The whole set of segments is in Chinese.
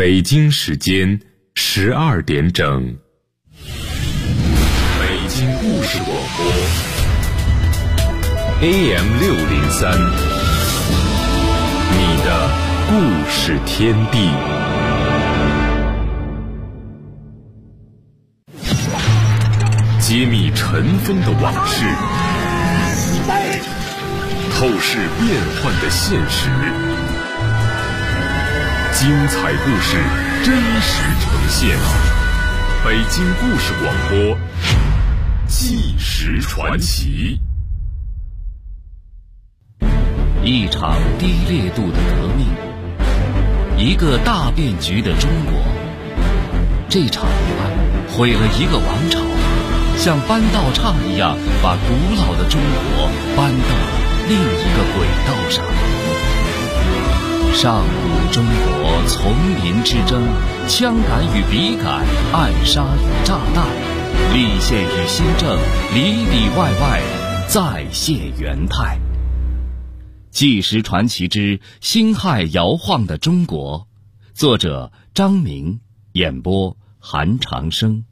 北京时间12点整，北京故事广播 AM603，你的故事天地。揭秘尘封的往事，透视变幻的现实，精彩故事真实呈现。北京故事广播，纪实传奇。 一场低烈度的革命，一个大变局的中国。这场乱毁了一个王朝，像搬道岔一样把古老的中国搬到了另一个轨道上。上古中国丛林之争，枪杆与笔杆，暗杀与炸弹，立宪与新政，里里外外再现元态。纪实传奇之辛亥摇晃的中国，作者张明，演播韩长生。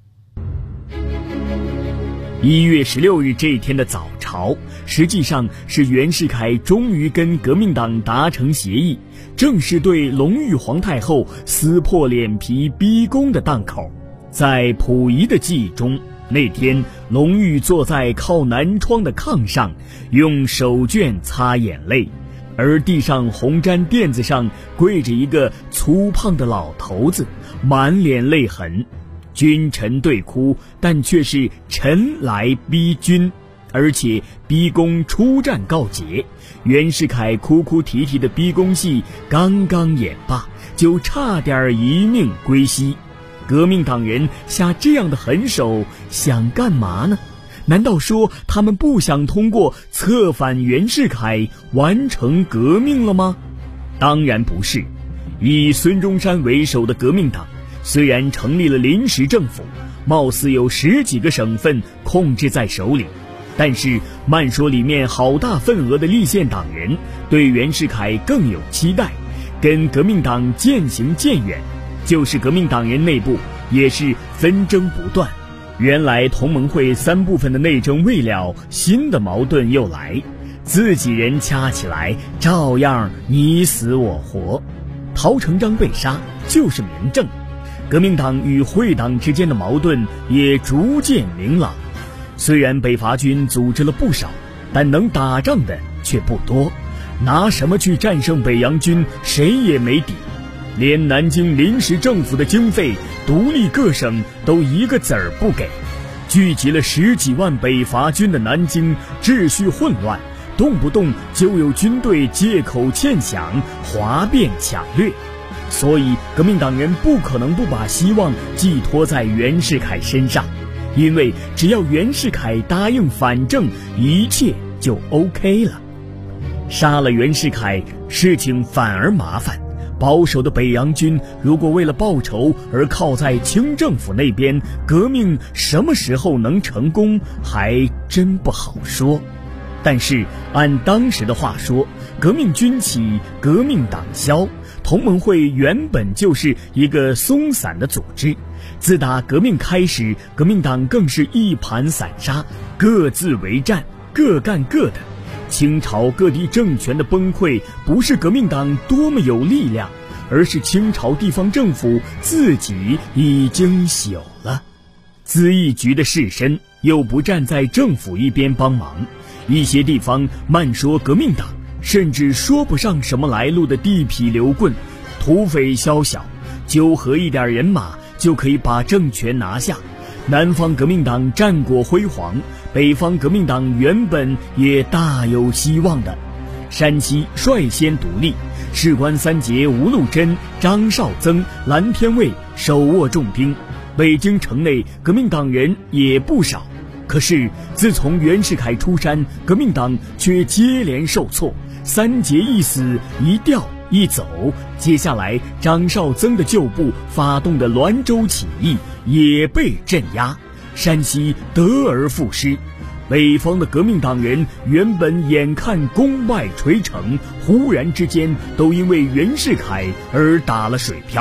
1月16日这一天的早朝，实际上是袁世凯终于跟革命党达成协议，正是对隆裕皇太后撕破脸皮逼宫的档口。在溥仪的记忆中，那天隆裕坐在靠南窗的炕上，用手绢擦眼泪，而地上红毡垫子上跪着一个粗胖的老头子，满脸泪痕。君臣对哭，但却是臣来逼君，而且逼宫出战告捷。袁世凯哭哭啼啼的逼宫戏刚刚演罢，就差点一命归西。革命党人下这样的狠手想干嘛呢？难道说他们不想通过策反袁世凯完成革命了吗？当然不是。以孙中山为首的革命党虽然成立了临时政府，貌似有10几个省份控制在手里，但是慢说里面好大份额的立宪党人对袁世凯更有期待，跟革命党渐行渐远。就是革命党人内部也是纷争不断，原来同盟会3部分的内争未了，新的矛盾又来，自己人掐起来照样你死我活。陶成章被杀就是明证，革命党与会党之间的矛盾也逐渐明朗。虽然北伐军组织了不少，但能打仗的却不多，拿什么去战胜北洋军，谁也没底。连南京临时政府的经费，独立各省都一个子儿不给。聚集了10几万北伐军的南京秩序混乱，动不动就有军队借口欠饷哗变抢掠。所以革命党人不可能不把希望寄托在袁世凯身上，因为只要袁世凯答应反正，一切就 OK 了。杀了袁世凯，事情反而麻烦。保守的北洋军如果为了报仇而靠在清政府那边，革命什么时候能成功还真不好说。但是按当时的话说，革命军起，革命党消，同盟会原本就是一个松散的组织。自打革命开始，革命党更是一盘散沙，各自为战，各干各的。清朝各地政权的崩溃，不是革命党多么有力量，而是清朝地方政府自己已经朽了。咨议局的士绅又不站在政府一边帮忙，一些地方慢说革命党，甚至说不上什么来路的地痞流棍，土匪宵小，纠合一点人马就可以把政权拿下。南方革命党战果辉煌，北方革命党原本也大有希望的。山西率先独立，士官三杰吴禄贞、张绍曾、蓝天卫手握重兵，北京城内革命党人也不少。可是自从袁世凯出山，革命党却接连受挫，三杰一死一调一走。接下来张绍曾的旧部发动的滦州起义也被镇压，山西得而复失。北方的革命党人原本眼看功败垂成，忽然之间都因为袁世凯而打了水漂。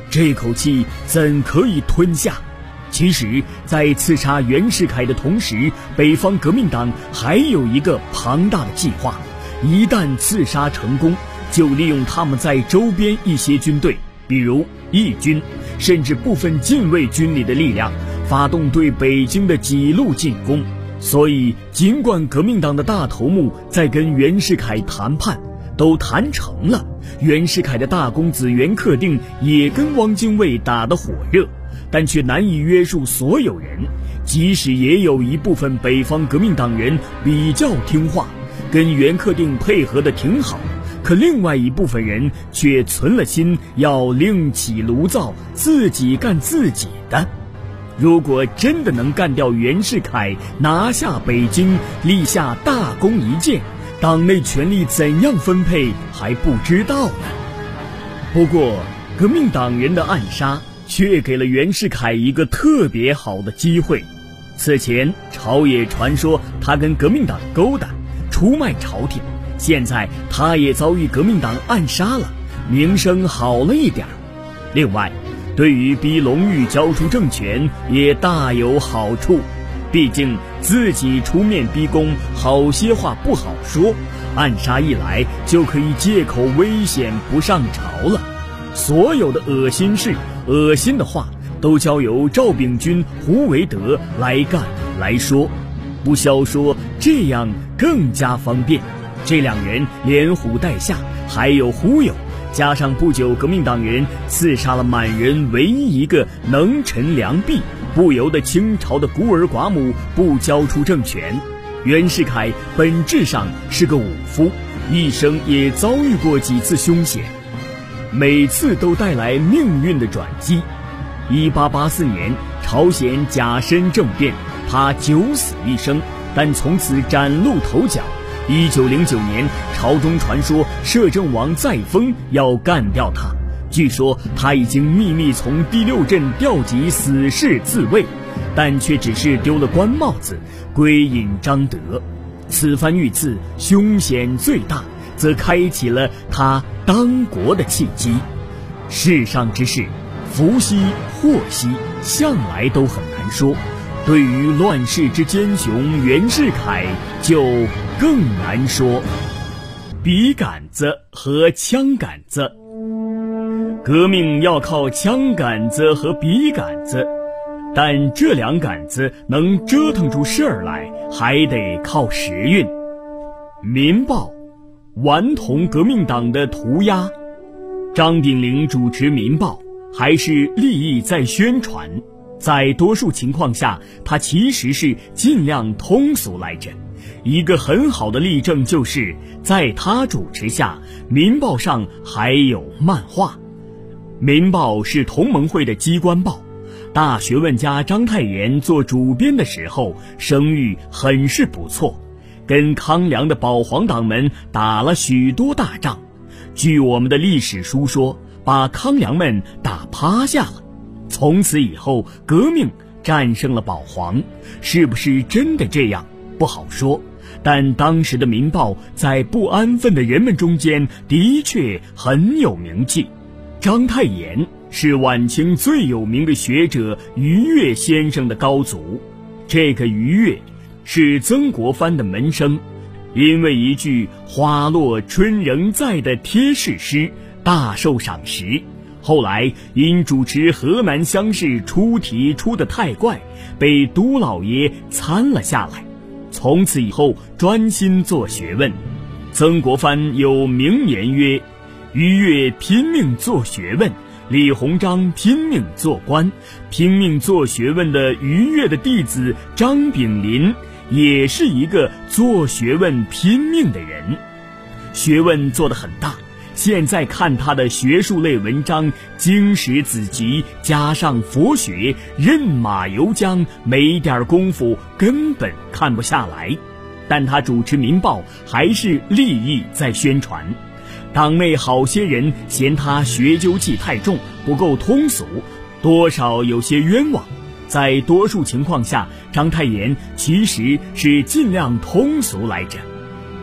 这口气怎可以吞下？其实，在刺杀袁世凯的同时，北方革命党还有一个庞大的计划，一旦刺杀成功，就利用他们在周边一些军队，比如义军，甚至部分禁卫军里的力量，发动对北京的几路进攻。所以，尽管革命党的大头目在跟袁世凯谈判，都谈成了，袁世凯的大公子袁克定也跟汪精卫打得火热，但却难以约束所有人。即使也有一部分北方革命党人比较听话，跟袁克定配合得挺好，可另外一部分人却存了心要另起炉灶，自己干自己的。如果真的能干掉袁世凯，拿下北京，立下大功一件，党内权力怎样分配还不知道呢。不过，革命党人的暗杀却给了袁世凯一个特别好的机会。此前朝野传说他跟革命党勾搭，出卖朝廷，现在他也遭遇革命党暗杀了，名声好了一点。另外，对于逼隆裕交出政权也大有好处，毕竟自己出面逼宫，好些话不好说，暗杀一来就可以借口危险不上朝了。所有的恶心事、恶心的话都交由赵秉钧、胡惟德来干来说，不消说，这样更加方便。这两人连唬带吓，还有忽悠，加上不久革命党人刺杀了满人唯一一个能臣良弼，不由得清朝的孤儿寡母不交出政权。袁世凯本质上是个武夫，一生也遭遇过几次凶险，每次都带来命运的转机。1884年朝鲜甲申政变，他九死一生，但从此崭露头角。1909年，朝中传说摄政王载沣要干掉他，据说他已经秘密从第6镇调集死士自卫，但却只是丢了官帽子，归隐张德。此番遇刺凶险最大，则开启了他当国的契机。世上之事，福兮祸兮，向来都很难说。对于乱世之奸雄袁世凯就更难说。笔杆子和枪杆子，革命要靠枪杆子和笔杆子，但这两杆子能折腾出事儿来，还得靠时运。民报，顽童革命党的涂鸦。张炳麟主持民报，还是利益在宣传。在多数情况下，他其实是尽量通俗来着。一个很好的例证就是，在他主持下，民报上还有漫画。民报是同盟会的机关报，大学问家章太炎做主编的时候，声誉很是不错，跟康梁的保皇党们打了许多大仗。据我们的历史书说，把康梁们打趴下了。从此以后，革命战胜了保皇，是不是真的这样不好说，但当时的民报在不安分的人们中间的确很有名气。章太炎是晚清最有名的学者于越先生的高祖，这个于越是曾国藩的门生，因为一句花落春仍在的贴士诗大受赏识，后来因主持河南乡试出题出得太怪，被都老爷参了下来，从此以后专心做学问。曾国藩有名言曰：于越拼命做学问，李鸿章拼命做官。拼命做学问的于越的弟子张炳麟也是一个做学问拼命的人，学问做得很大。现在看他的学术类文章，经史子集加上佛学，任马游江，没点功夫根本看不下来。但他主持民报还是利益在宣传。党内好些人嫌他学究气太重，不够通俗，多少有些冤枉。在多数情况下，章太炎其实是尽量通俗来着。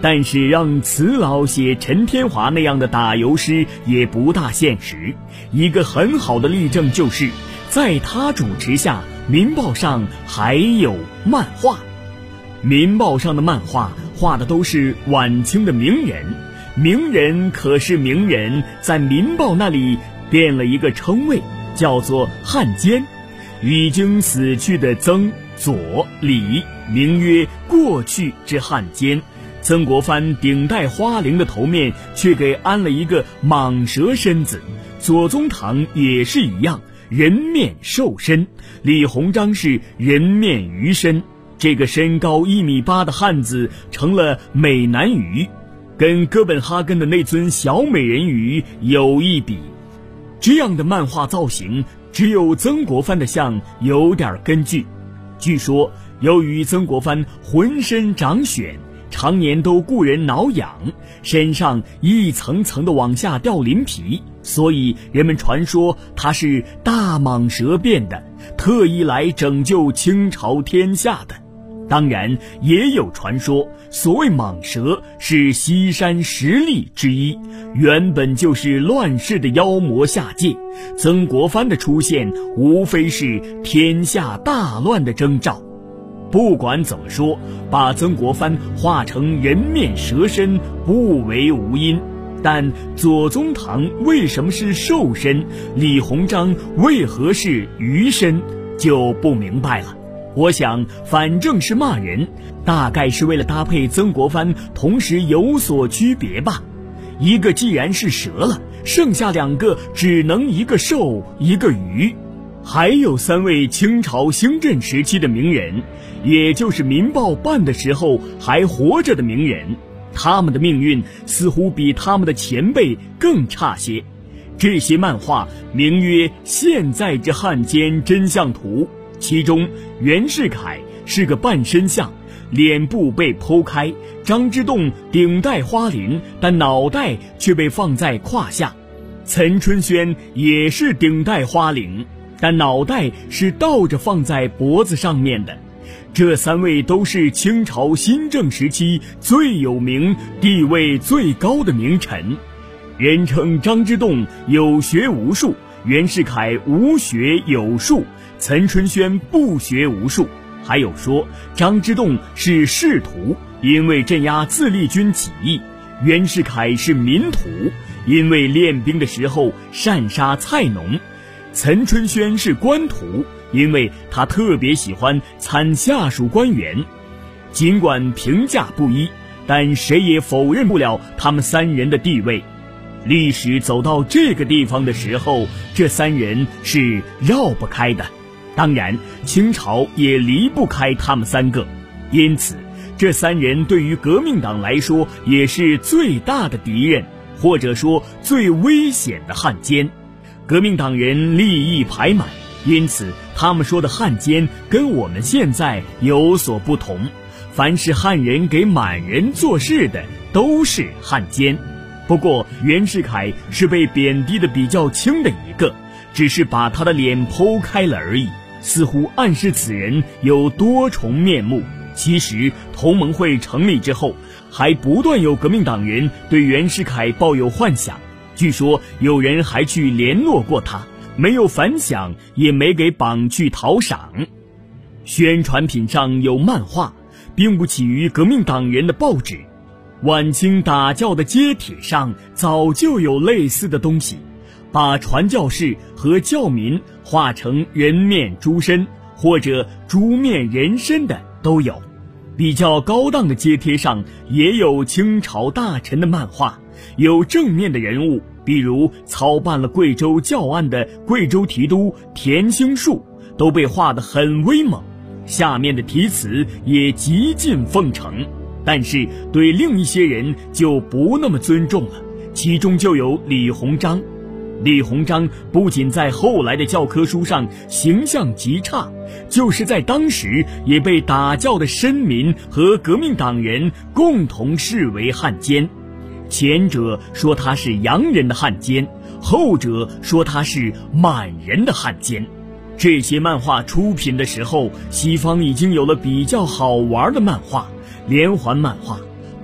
但是让慈老写陈天华那样的打油诗也不大现实。一个很好的例证就是，在他主持下，民报上还有漫画。民报上的漫画画的都是晚清的名人，名人可是名人，在民报那里变了一个称谓，叫做汉奸。已经死去的曾、左、李名曰过去之汉奸，曾国藩顶戴花翎的头面却给安了一个蟒蛇身子，左宗棠也是一样，人面兽身，李鸿章是人面鱼身。这个身高1.8米的汉子成了美男鱼，跟哥本哈根的那尊小美人鱼有一比。这样的漫画造型只有曾国藩的像有点根据。据说由于曾国藩浑身长癣，常年都顾人挠痒，身上一层层的往下掉鳞皮，所以人们传说他是大蟒蛇变的，特意来拯救清朝天下的。当然也有传说，所谓蟒蛇是西山10力之一，原本就是乱世的妖魔下界，曾国藩的出现无非是天下大乱的征兆。不管怎么说，把曾国藩画成人面蛇身不为无因，但左宗棠为什么是兽身，李鸿章为何是鱼身，就不明白了。我想反正是骂人，大概是为了搭配曾国藩同时有所区别吧。一个既然是蛇了，剩下2个只能一个兽一个鱼。还有3位清朝兴振时期的名人，也就是民报办的时候还活着的名人，他们的命运似乎比他们的前辈更差些。这些漫画名曰现在之汉奸真相图，其中袁世凯是个半身像，脸部被剖开，张之洞顶戴花翎，但脑袋却被放在胯下，岑春轩也是顶戴花翎，但脑袋是倒着放在脖子上面的。这3位都是清朝新政时期最有名、地位最高的名臣。人称张之洞有学无术，袁世凯无学有术，岑春轩不学无术。还有说张之洞是仕途，因为镇压自立军起义；袁世凯是民途，因为练兵的时候擅杀菜农；岑春轩是官途，因为他特别喜欢参下属官员。尽管评价不一，但谁也否认不了他们3人的地位。历史走到这个地方的时候，这3人是绕不开的。当然清朝也离不开他们3个，因此这3人对于革命党来说也是最大的敌人，或者说最危险的汉奸。革命党人利益排满，因此他们说的汉奸跟我们现在有所不同，凡是汉人给满人做事的都是汉奸。不过袁世凯是被贬低的比较轻的一个，只是把他的脸剖开了而已，似乎暗示此人有多重面目。其实同盟会成立之后，还不断有革命党人对袁世凯抱有幻想，据说有人还去联络过他，没有反响，也没给绑去讨赏。宣传品上有漫画，并不起于革命党人的报纸。晚清打教的街帖上早就有类似的东西，把传教士和教民画成人面猪身或者猪面人身的都有。比较高档的街贴上也有清朝大臣的漫画，有正面的人物，比如操办了贵州教案的贵州提督田兴树，都被画得很威猛，下面的题词也极尽奉承。但是对另一些人就不那么尊重了，其中就有李鸿章。李鸿章不仅在后来的教科书上形象极差，就是在当时也被打教的绅民和革命党人共同视为汉奸。前者说他是洋人的汉奸，后者说他是满人的汉奸。这些漫画出品的时候，西方已经有了比较好玩的漫画，连环漫画。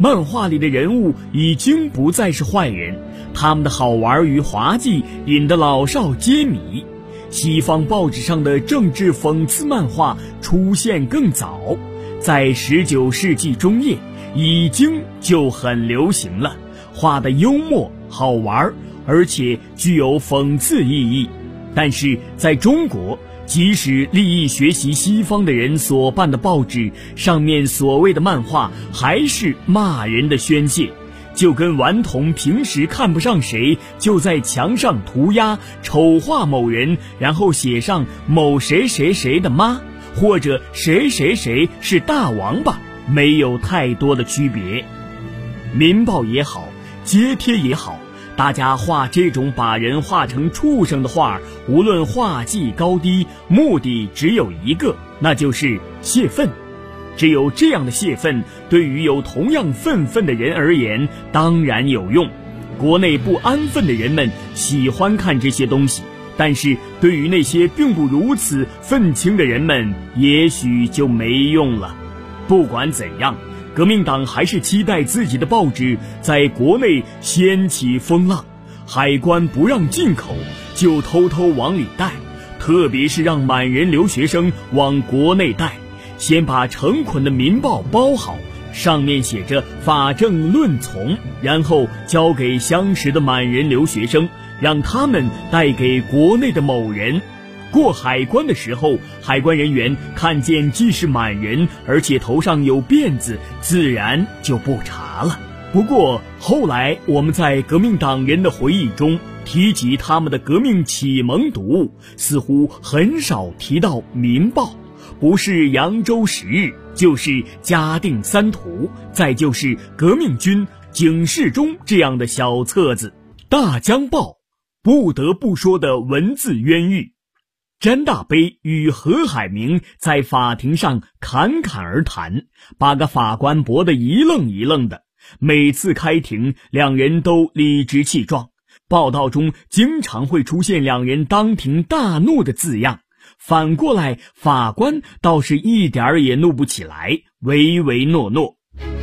漫画里的人物已经不再是坏人，他们的好玩与滑稽引得老少皆迷。西方报纸上的政治讽刺漫画出现更早，在19世纪中叶已经就很流行了，画得幽默好玩，而且具有讽刺意义。但是在中国，即使立意学习西方的人所办的报纸上面所谓的漫画还是骂人的宣泄，就跟顽童平时看不上谁就在墙上涂鸦丑化某人，然后写上某谁谁谁的妈，或者谁谁谁是大王八，没有太多的区别。民报也好，街贴也好，大家画这种把人画成畜生的画，无论画技高低，目的只有一个，那就是泄愤。只有这样的泄愤，对于有同样愤愤的人而言当然有用。国内不安分的人们喜欢看这些东西，但是对于那些并不如此愤青的人们也许就没用了。不管怎样，革命党还是期待自己的报纸在国内掀起风浪，海关不让进口就偷偷往里带，特别是让满人留学生往国内带，先把成捆的民报包好，上面写着法正论从，然后交给相识的满人留学生，让他们带给国内的某人。过海关的时候，海关人员看见既是满人，而且头上有辫子，自然就不查了。不过后来我们在革命党人的回忆中提及他们的革命启蒙读物，似乎很少提到民报，不是扬州10日，就是嘉定3图，再就是革命军警示中这样的小册子。大江报不得不说的文字冤狱，詹大悲与何海明在法庭上侃侃而谈，把个法官驳得一愣一愣的。每次开庭，两人都理直气壮，报道中经常会出现两人当庭大怒的字样。反过来，法官倒是一点儿也怒不起来，唯唯诺诺。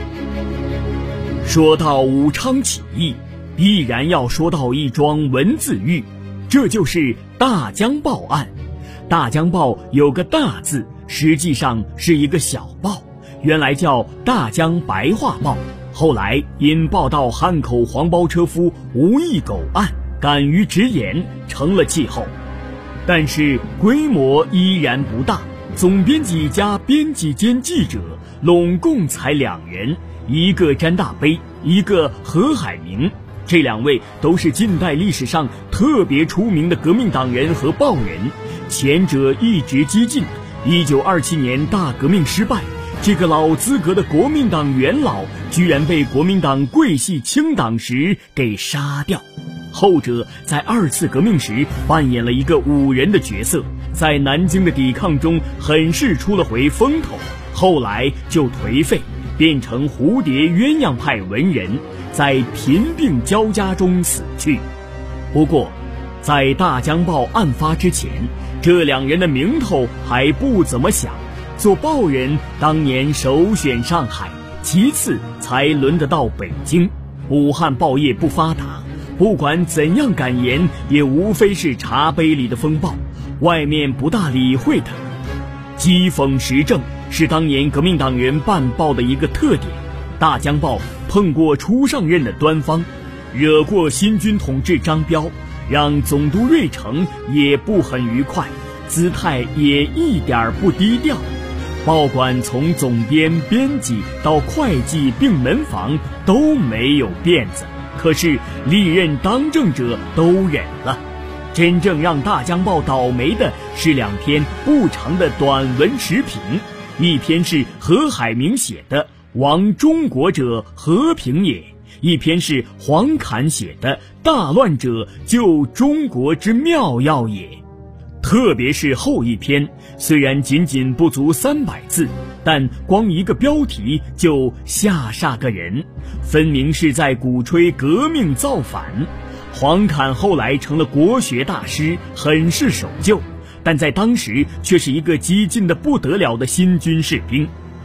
说到武昌起义，必然要说到一桩文字狱，这就是大江报案。大江报有个大字，实际上是一个小报，原来叫大江白话报，后来因报道汉口黄包车夫吴义狗案，敢于直言，成了气候。但是规模依然不大，总编辑加编辑兼记者拢共才2人，一个詹大悲，一个何海明。这2位都是近代历史上特别出名的革命党人和报人，前者一直激进，1927年大革命失败，这个老资格的国民党元老居然被国民党桂系清党时给杀掉。后者在2次革命时扮演了一个武人的角色，在南京的抵抗中很是出了回风头，后来就颓废，变成蝴蝶鸳鸯派文人，在贫病交加中死去。不过在大江报案发之前，这2人的名头还不怎么响，做报人当年首选上海，其次才轮得到北京。武汉报业不发达，不管怎样敢言，也无非是茶杯里的风暴，外面不大理会它。讥讽时政是当年革命党人办报的一个特点。大江报碰过初上任的端方，惹过新军统治张彪，让总督瑞成也不很愉快，姿态也一点不低调。报馆从总编、编辑到会计并门房都没有辫子，可是历任当政者都忍了。真正让大江报倒霉的是2篇不长的短文时评，一篇是何海明写的《亡中国者和平也》，一篇是黄侃写的《大乱者救中国之妙药也》。特别是后一篇，虽然仅仅不足300字，但光一个标题就吓煞个人，分明是在鼓吹革命造反。黄侃后来成了国学大师，很是守旧，但在当时却是一个激进的不得了的新军士兵。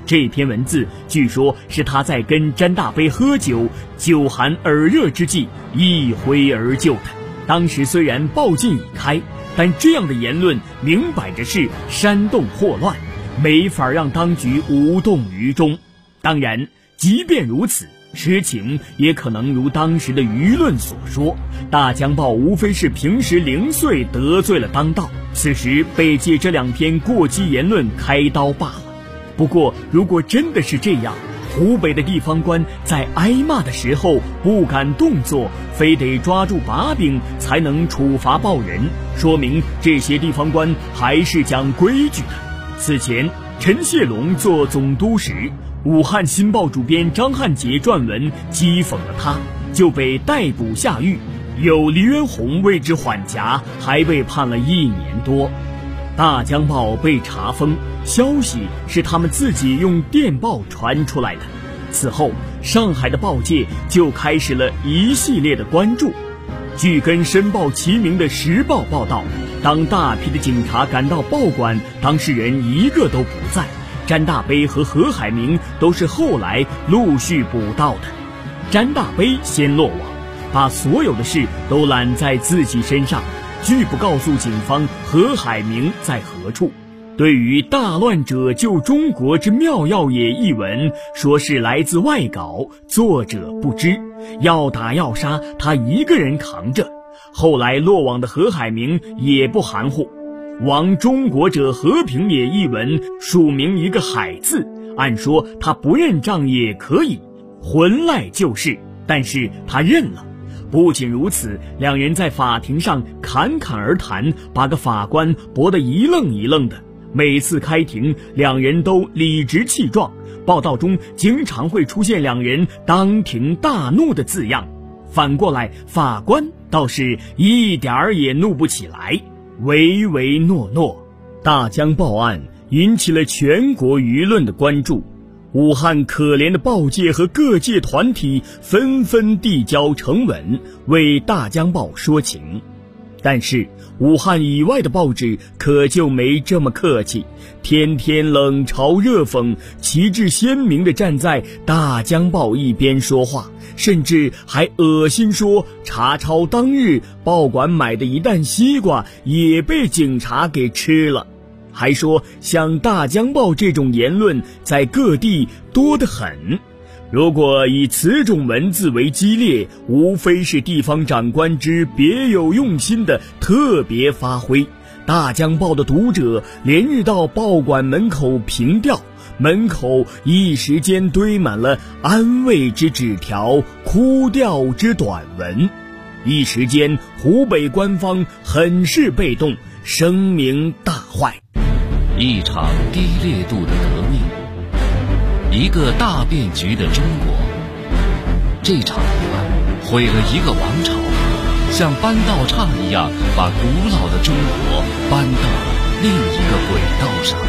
这篇文字据说是他在跟詹大悲喝酒，酒酣耳热之际一挥而就的。当时虽然报禁已开，但这样的言论明摆着是煽动祸乱，没法让当局无动于衷。当然，即便如此，实情也可能如当时的舆论所说，大江报无非是平时零碎得罪了当道，此时被借这2篇过激言论开刀罢了。不过如果真的是这样，湖北的地方官在挨骂的时候不敢动作，非得抓住把柄才能处罚报人，说明这些地方官还是讲规矩的。此前陈谢龙做总督时，武汉新报主编张汉杰撰文讥讽了他，就被逮捕下狱，有黎元洪为之缓颊，还被判了1年多。大江报被查封，消息是他们自己用电报传出来的。此后上海的报界就开始了一系列的关注。据跟申报齐名的时报报道，当大批的警察赶到报馆，当事人一个都不在，詹大悲和何海明都是后来陆续捕到的。詹大悲先落网，把所有的事都揽在自己身上，拒不告诉警方何海明在何处。对于大乱者救中国之妙药也一文，说是来自外稿，作者不知，要打要杀他一个人扛着。后来落网的何海明也不含糊，亡中国者和平也一文署名一个海字，按说他不认账也可以，混赖就是，但是他认了。不仅如此，两人在法庭上侃侃而谈，把个法官驳得一愣一愣的。每次开庭，两人都理直气壮，报道中经常会出现两人当庭大怒的字样。反过来，法官倒是一点儿也怒不起来，唯唯诺诺。大江报案引起了全国舆论的关注，武汉可怜的报界和各界团体纷纷递交呈文，为大江报说情。但是武汉以外的报纸可就没这么客气，天天冷嘲热讽，旗帜鲜明地站在大江报一边说话，甚至还恶心说查抄当日报馆买的一担西瓜也被警察给吃了，还说像大江报这种言论在各地多得很。如果以此种文字为激烈，无非是地方长官之别有用心的特别发挥。大江报的读者连日到报馆门口凭吊，门口一时间堆满了安慰之纸条、哭调之短文。一时间湖北官方很是被动，声名大坏。 一场低烈度的革命，一个大变局的中国。这场误案毁了一个王朝，像搬道岔一样把古老的中国搬到了另一个轨道上。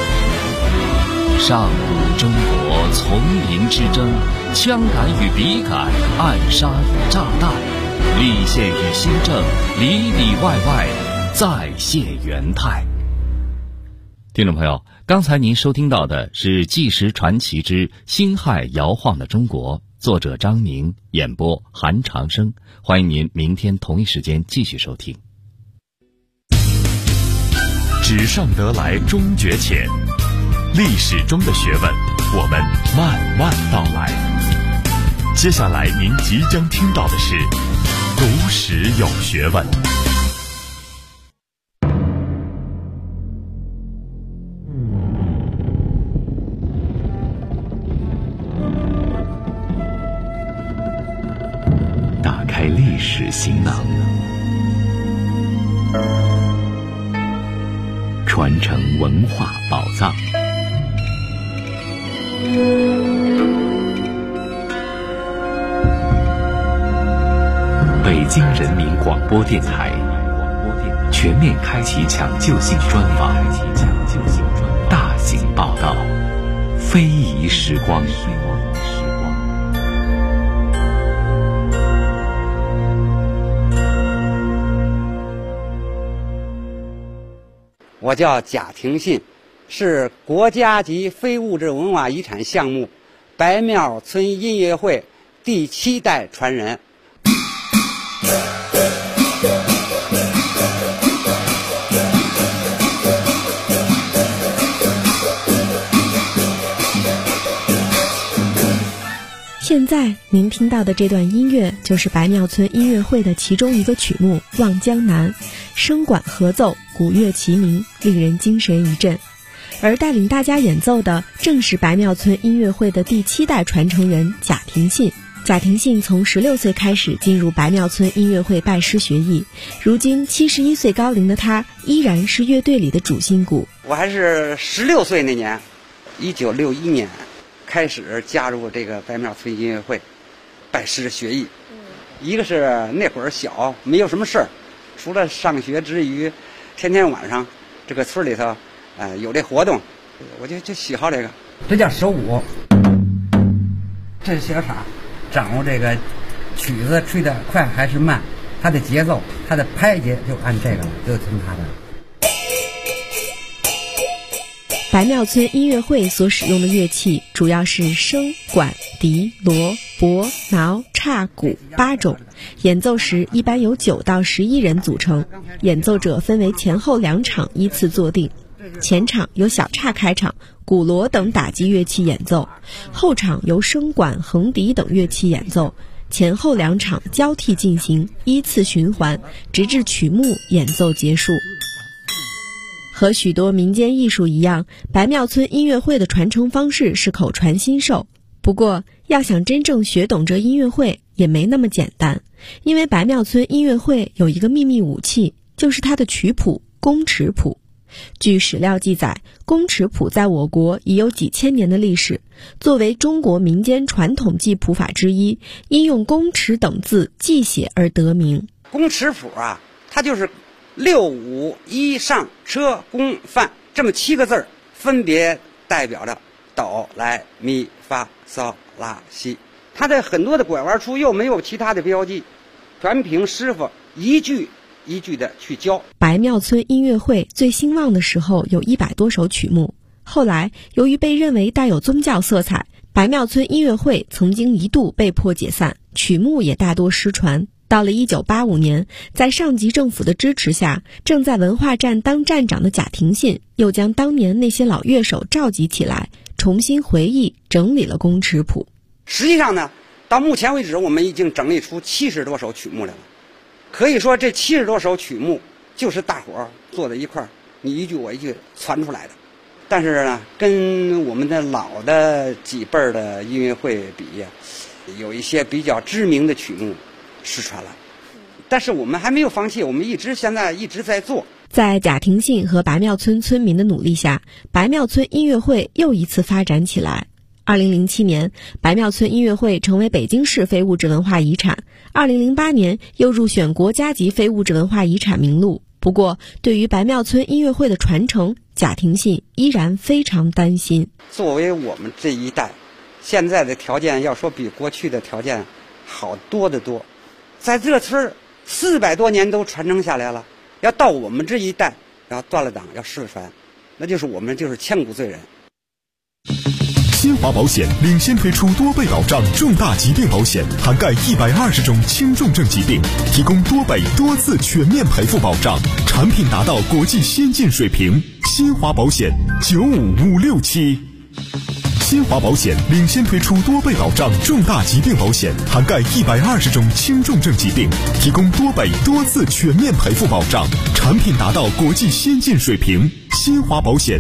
上古中国丛林之争，枪杆与笔杆，暗杀与炸弹，立宪与新政，里里外外再现元态。听众朋友，刚才您收听到的是《纪实传奇之辛亥摇晃的中国》，作者张明，演播韩长生。欢迎您明天同一时间继续收听。 纸上得来终觉浅，历史中的学问，我们慢慢道来。接下来您即将听到的是读史有学问。 打开历史行囊，传承文化宝藏。北京人民广播电台全面开启抢救性专访，大型报道，非遗时光。 我叫贾廷信， 是国家级非物质文化遗产项目白庙村音乐会第7代传人。 现在您听到的这段音乐就是白庙村音乐会的其中一个曲目《望江南》，声管合奏，鼓乐齐鸣，令人精神一振。而带领大家演奏的正是白庙村音乐会的第7代传承人贾廷信。贾廷信从16岁开始进入白庙村音乐会拜师学艺，如今71岁高龄的他依然是乐队里的主心骨。 我还是16岁那年，1961年开始加入这个白庙村音乐会，拜师学艺。一个是那会儿小，没有什么事儿，除了上学之余，天天晚上这个村里头，有这活动，我就喜好这个。这叫手舞，这是小傻，掌握这个曲子吹得快还是慢，它的节奏，它的拍节就按这个了，就听它的。 白庙村音乐会所使用的乐器主要是笙、管、笛、锣、钹、挠、叉、鼓8种，演奏时一般由9到11人组成，演奏者分为前后2场依次坐定，前场由小叉开场，鼓锣等打击乐器演奏，后场由笙管、横笛等乐器演奏，前后2场交替进行，依次循环，直至曲目演奏结束。和许多民间艺术一样，白庙村音乐会的传承方式是口传心授。不过，要想真正学懂这音乐会也没那么简单，因为白庙村音乐会有一个秘密武器，就是它的曲谱宫尺谱。据史料记载，宫尺谱在我国已有几千年的历史，作为中国民间传统记谱法之一，因用宫尺等字记写而得名。 宫尺谱啊，它就是6、5、1上车宫范这么7个字儿，分别代表着哆来咪发嗦拉西。它的很多的拐弯处又没有其他的标记，全凭师傅一句一句的去教。 白庙村音乐会最兴旺的时候有100多首曲目，后来由于被认为带有宗教色彩，白庙村音乐会曾经一度被迫解散，曲目也大多失传。到了1985年，在上级政府的支持下，正在文化站当站长的贾廷信又将当年那些老乐手召集起来，重新回忆整理了宫尺谱。 实际上呢，到目前为止我们已经整理出70多首曲目来了。可以说这70多首曲目就是大伙儿坐在一块儿，你一句我一句传出来的。但是呢，跟我们的老的几辈儿的音乐会比，有一些比较知名的曲目失传了，但是我们还没有放弃，我们现在一直在做。 在贾廷信和白庙村村民的努力下，白庙村音乐会又一次发展起来。2007年，白庙村音乐会成为北京市非物质文化遗产，2008年又入选国家级非物质文化遗产名录。不过，对于白庙村音乐会的传承，贾廷信依然非常担心。 作为我们这一代，现在的条件要说比过去的条件好多得多。在这村400多年都传承下来了，要到我们这一代要断了档要失传，那就是我们就是千古罪人。 新华保险领先推出多倍保障重大疾病保险，涵盖120种轻重症疾病，提供多倍多次全面赔付保障，产品达到国际先进水平。新华保险95567。新华保险领先推出多倍保障重大疾病保险，涵盖120种轻重症疾病，提供多倍多次全面赔付保障，产品达到国际先进水平。新华保险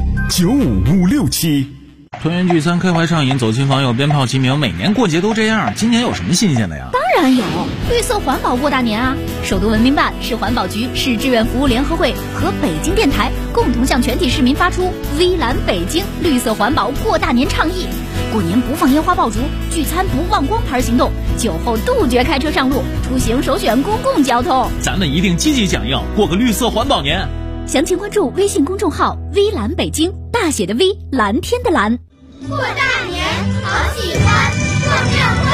95567。 团圆聚餐，开怀畅饮，走亲访友，鞭炮齐鸣，每年过节都这样，今年有什么新鲜的呀？ 当然有，绿色环保过大年啊！首都文明办、市环保局、市志愿服务联合会和北京电台共同向全体市民发出微蓝北京绿色环保过大年倡议。过年不放烟花爆竹，聚餐不忘光牌行动，酒后杜绝开车上路，出行首选公共交通。 咱们一定积极响应，过个绿色环保年。 详情关注微信公众号微蓝北京，大写的 V， 蓝天的蓝。 过大年好喜欢，过庙会